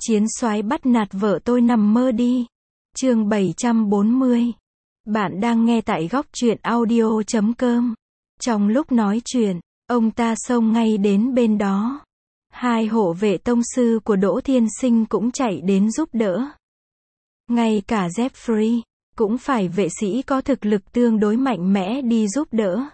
Chiến soái bắt nạt vợ tôi nằm mơ đi. Chương 740. Bạn đang nghe tại góc truyện audio.com. Trong lúc nói chuyện, ông ta xông ngay đến bên đó. Hai hộ vệ tông sư của Đỗ Thiên Sinh cũng chạy đến giúp đỡ. Ngay cả Jeffrey, cũng phải vệ sĩ có thực lực tương đối mạnh mẽ đi giúp đỡ.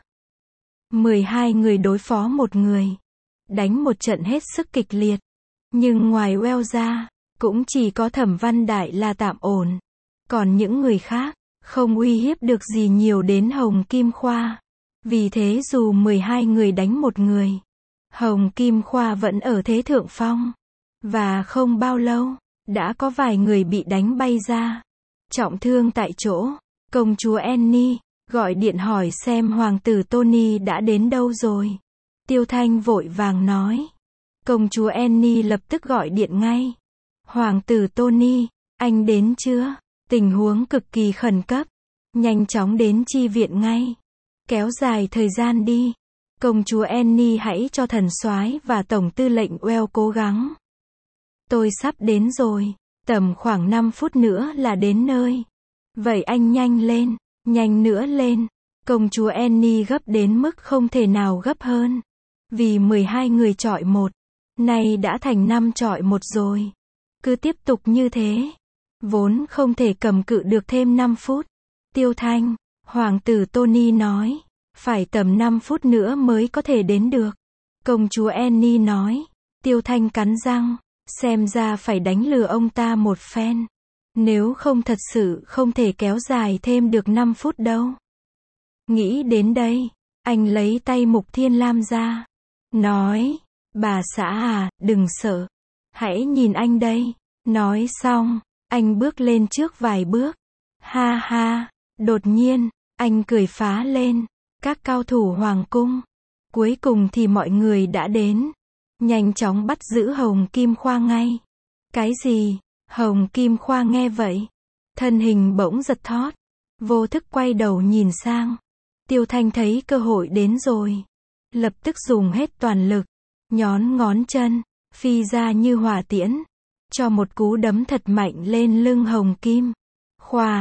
12 người đối phó một người. Đánh một trận hết sức kịch liệt. Nhưng ngoài Well ra, cũng chỉ có Thẩm Văn Đại là tạm ổn. Còn những người khác, không uy hiếp được gì nhiều đến Hồng Kim Khoa. Vì thế dù 12 người đánh một người, Hồng Kim Khoa vẫn ở thế thượng phong. Và không bao lâu, đã có vài người bị đánh bay ra. Trọng thương tại chỗ, công chúa Annie gọi điện hỏi xem hoàng tử Tony đã đến đâu rồi. Tiêu Thanh vội vàng nói. Công chúa Annie lập tức gọi điện ngay. Hoàng tử Tony, anh đến chưa? Tình huống cực kỳ khẩn cấp. Nhanh chóng đến chi viện ngay. Kéo dài thời gian đi. Công chúa Annie hãy cho thần soái và tổng tư lệnh Well cố gắng. Tôi sắp đến rồi. Tầm khoảng 5 phút nữa là đến nơi. Vậy anh nhanh nữa lên. Công chúa Annie gấp đến mức không thể nào gấp hơn. Vì 12 người chọi một. Nay đã thành 5 chọi 1 rồi. Cứ tiếp tục như thế. Vốn không thể cầm cự được thêm 5 phút. Tiêu Thanh, hoàng tử Tony nói. Phải tầm 5 phút nữa mới có thể đến được. Công chúa Annie nói. Tiêu Thanh cắn răng. Xem ra phải đánh lừa ông ta một phen. Nếu không thật sự không thể kéo dài thêm được 5 phút đâu. Nghĩ đến đây, anh lấy tay Mục Thiên Lam ra. Nói. Bà xã à, đừng sợ. Hãy nhìn anh đây. Nói xong, anh bước lên trước vài bước. Ha ha, đột nhiên, anh cười phá lên. Các cao thủ hoàng cung. Cuối cùng thì mọi người đã đến. Nhanh chóng bắt giữ Hồng Kim Khoa ngay. Cái gì? Hồng Kim Khoa nghe vậy. Thân hình bỗng giật thót. Vô thức quay đầu nhìn sang. Tiêu Thanh thấy cơ hội đến rồi. Lập tức dùng hết toàn lực. Nhón ngón chân, phi ra như hỏa tiễn. Cho một cú đấm thật mạnh lên lưng Hồng Kim Khoa.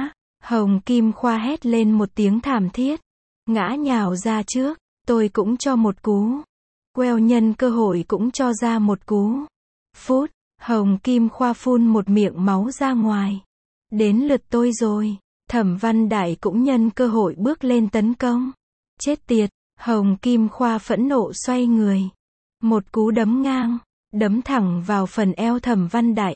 Hồng Kim Khoa hét lên một tiếng thảm thiết. Ngã nhào ra trước. Tôi cũng cho một cú. Well nhân cơ hội cũng cho ra một cú. Phút, Hồng Kim Khoa phun một miệng máu ra ngoài. Đến lượt tôi rồi. Thẩm Văn Đại cũng nhân cơ hội bước lên tấn công. Chết tiệt, Hồng Kim Khoa phẫn nộ xoay người. Một cú đấm ngang, đấm thẳng vào phần eo Thẩm Văn Đại.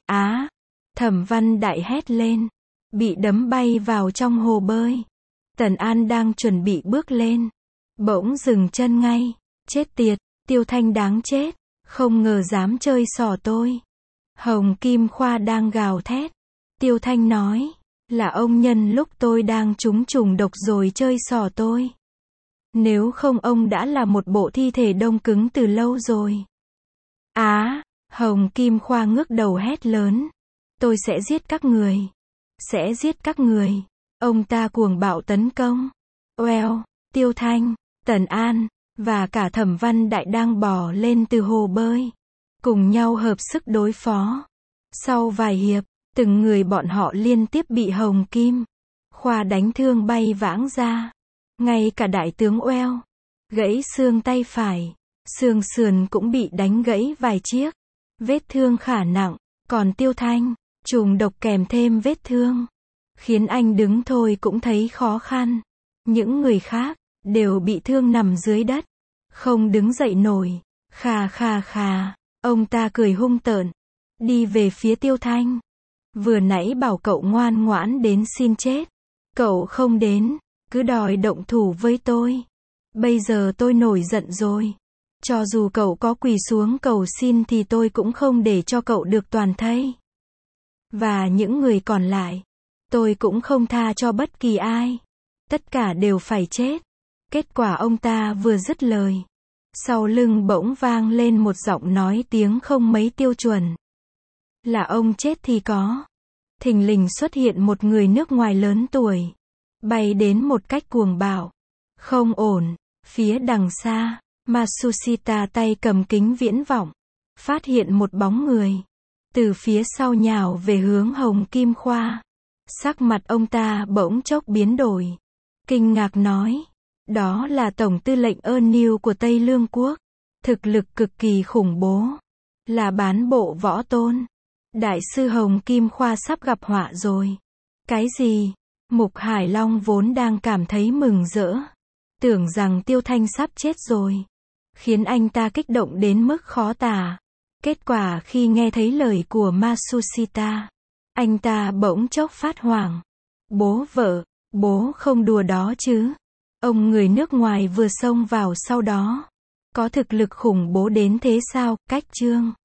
Thẩm Văn Đại hét lên. Bị đấm bay vào trong hồ bơi. Tần An đang chuẩn bị bước lên. Bỗng dừng chân ngay. Chết tiệt, Tiêu Thanh đáng chết. Không ngờ dám chơi xỏ tôi. Hồng Kim Khoa đang gào thét. Tiêu Thanh nói. Là ông nhân lúc tôi đang trúng trùng độc rồi chơi xỏ tôi. Nếu không ông đã là một bộ thi thể đông cứng từ lâu rồi. Hồng Kim Khoa ngước đầu hét lớn. Tôi sẽ giết các người. Sẽ giết các người. Ông ta cuồng bạo tấn công. Well, Tiêu Thanh, Tần An, và cả Thẩm Văn Đại đang bò lên từ hồ bơi. Cùng nhau hợp sức đối phó. Sau vài hiệp, từng người bọn họ liên tiếp bị Hồng Kim Khoa đánh thương bay vãng ra. Ngay cả đại tướng Well, gãy xương tay phải, xương sườn cũng bị đánh gãy vài chiếc. Vết thương khá nặng, còn Tiêu Thanh, trùng độc kèm thêm vết thương, khiến anh đứng thôi cũng thấy khó khăn. Những người khác, đều bị thương nằm dưới đất, không đứng dậy nổi. Khà, ông ta cười hung tợn, đi về phía Tiêu Thanh. Vừa nãy bảo cậu ngoan ngoãn đến xin chết. Cậu không đến, cứ đòi động thủ với tôi. Bây giờ tôi nổi giận rồi. Cho dù cậu có quỳ xuống cầu xin thì tôi cũng không để cho cậu được toàn thây. Và những người còn lại, tôi cũng không tha cho bất kỳ ai. Tất cả đều phải chết. Kết quả ông ta vừa dứt lời. Sau lưng bỗng vang lên một giọng nói tiếng không mấy tiêu chuẩn. Là ông chết thì có. Thình lình xuất hiện một người nước ngoài lớn tuổi. Bay đến một cách cuồng bạo. Không ổn. Phía đằng xa, Matsushita tay cầm kính viễn vọng. Phát hiện một bóng người. từ phía sau nhào về hướng Hồng Kim Khoa. Sắc mặt ông ta bỗng chốc biến đổi. Kinh ngạc nói, đó là Tổng tư lệnh Ân của Tây Lương Quốc. Thực lực cực kỳ khủng bố. Là bán bộ võ tôn. Đại sư Hồng Kim Khoa sắp gặp họa rồi. Cái gì? Mục Hải Long vốn đang cảm thấy mừng rỡ. Tưởng rằng Tiêu Thanh sắp chết rồi. Khiến anh ta kích động đến mức khó tả. Kết quả khi nghe thấy lời của Matsushita, anh ta bỗng chốc phát hoảng. Bố vợ, bố không đùa đó chứ. Ông người nước ngoài vừa xông vào sau đó. Có thực lực khủng bố đến thế sao? Cách chương